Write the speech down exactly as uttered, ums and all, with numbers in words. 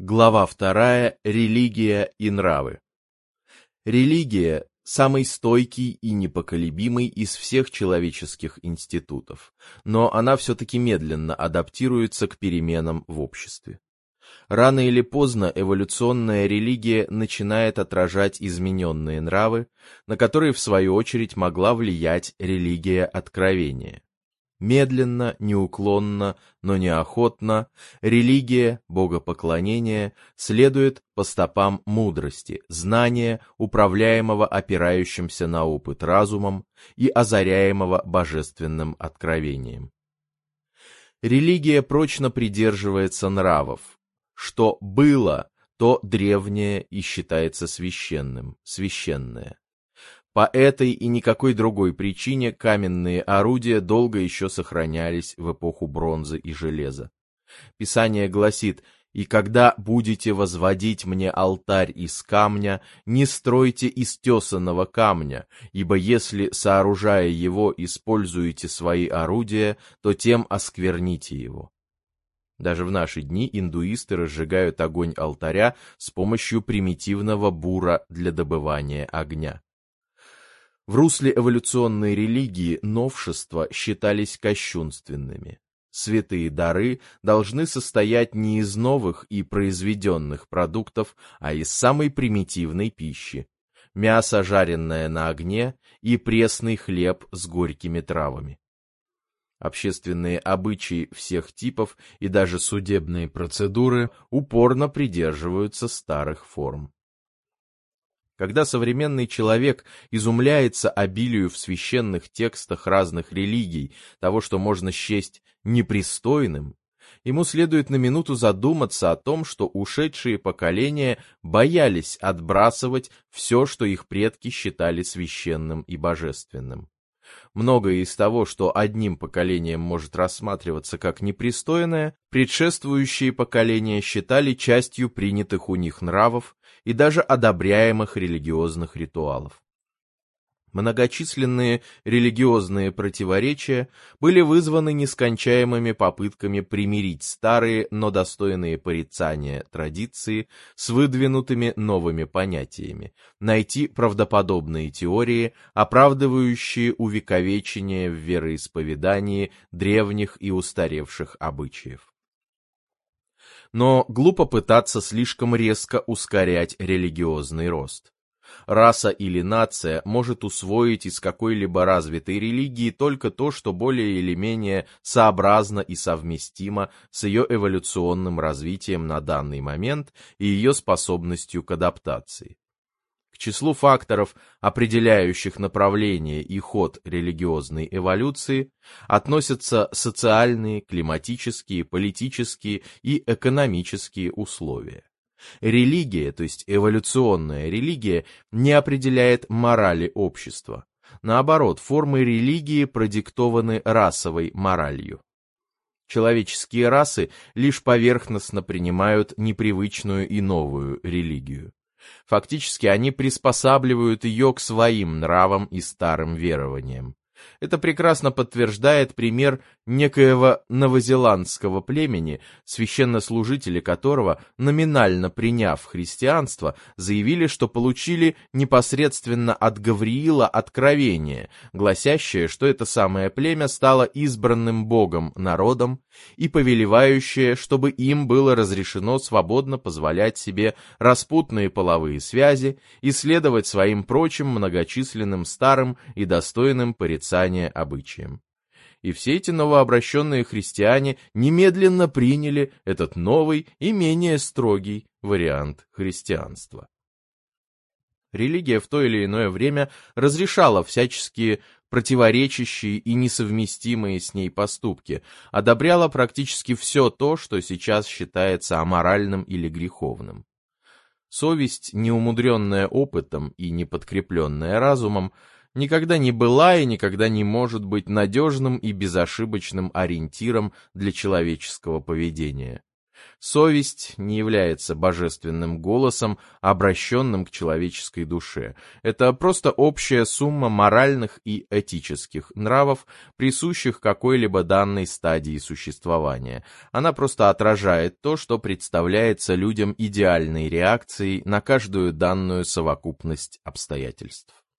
Глава вторая. Религия и нравы. Религия – самый стойкий и непоколебимый из всех человеческих институтов, но она все-таки медленно адаптируется к переменам в обществе. Рано или поздно эволюционная религия начинает отражать измененные нравы, на которые в свою очередь могла влиять религия откровения. Медленно, неуклонно, но неохотно религия, богопоклонение следует по стопам мудрости, знания, управляемого опирающимся на опыт разумом и озаряемого божественным откровением. Религия прочно придерживается нравов. Что было, то древнее и считается священным, священное. По этой и никакой другой причине каменные орудия долго еще сохранялись в эпоху бронзы и железа. Писание гласит: «И когда будете возводить мне алтарь из камня, не стройте из тесаного камня, ибо если, сооружая его, используете свои орудия, то тем оскверните его». Даже в наши дни индуисты разжигают огонь алтаря с помощью примитивного бура для добывания огня. В русле эволюционной религии новшества считались кощунственными. Святые дары должны состоять не из новых и произведенных продуктов, а из самой примитивной пищи – мясо, жареное на огне, и пресный хлеб с горькими травами. Общественные обычаи всех типов и даже судебные процедуры упорно придерживаются старых форм. Когда современный человек изумляется обилию в священных текстах разных религий того, что можно счесть непристойным, ему следует на минуту задуматься о том, что ушедшие поколения боялись отбрасывать все, что их предки считали священным и божественным. Многое из того, что одним поколением может рассматриваться как непристойное, предшествующие поколения считали частью принятых у них нравов и даже одобряемых религиозных ритуалов. Многочисленные религиозные противоречия были вызваны нескончаемыми попытками примирить старые, но достойные порицания традиции с выдвинутыми новыми понятиями, найти правдоподобные теории, оправдывающие увековечение в вероисповедании древних и устаревших обычаев. Но глупо пытаться слишком резко ускорять религиозный рост. Раса или нация может усвоить из какой-либо развитой религии только то, что более или менее сообразно и совместимо с ее эволюционным развитием на данный момент и ее способностью к адаптации. К числу факторов, определяющих направление и ход религиозной эволюции, относятся социальные, климатические, политические и экономические условия. Религия, то есть эволюционная религия, не определяет морали общества. Наоборот, формы религии продиктованы расовой моралью. Человеческие расы лишь поверхностно принимают непривычную и новую религию. Фактически они приспосабливают ее к своим нравам и старым верованиям. Это прекрасно подтверждает пример некоего новозеландского племени, священнослужители которого, номинально приняв христианство, заявили, что получили непосредственно от Гавриила откровение, гласящее, что это самое племя стало избранным Богом народом и повелевающее, чтобы им было разрешено свободно позволять себе распутные половые связи и следовать своим прочим многочисленным старым и достойным порицания обычаям. И все эти новообращенные христиане немедленно приняли этот новый и менее строгий вариант христианства. Религия в то или иное время разрешала всяческие противоречащие и несовместимые с ней поступки, одобряла практически все то, что сейчас считается аморальным или греховным. Совесть, неумудренная опытом и не подкрепленная разумом, никогда не была и никогда не может быть надежным и безошибочным ориентиром для человеческого поведения. Совесть не является божественным голосом, обращенным к человеческой душе. Это просто общая сумма моральных и этических нравов, присущих какой-либо данной стадии существования. Она просто отражает то, что представляется людям идеальной реакцией на каждую данную совокупность обстоятельств.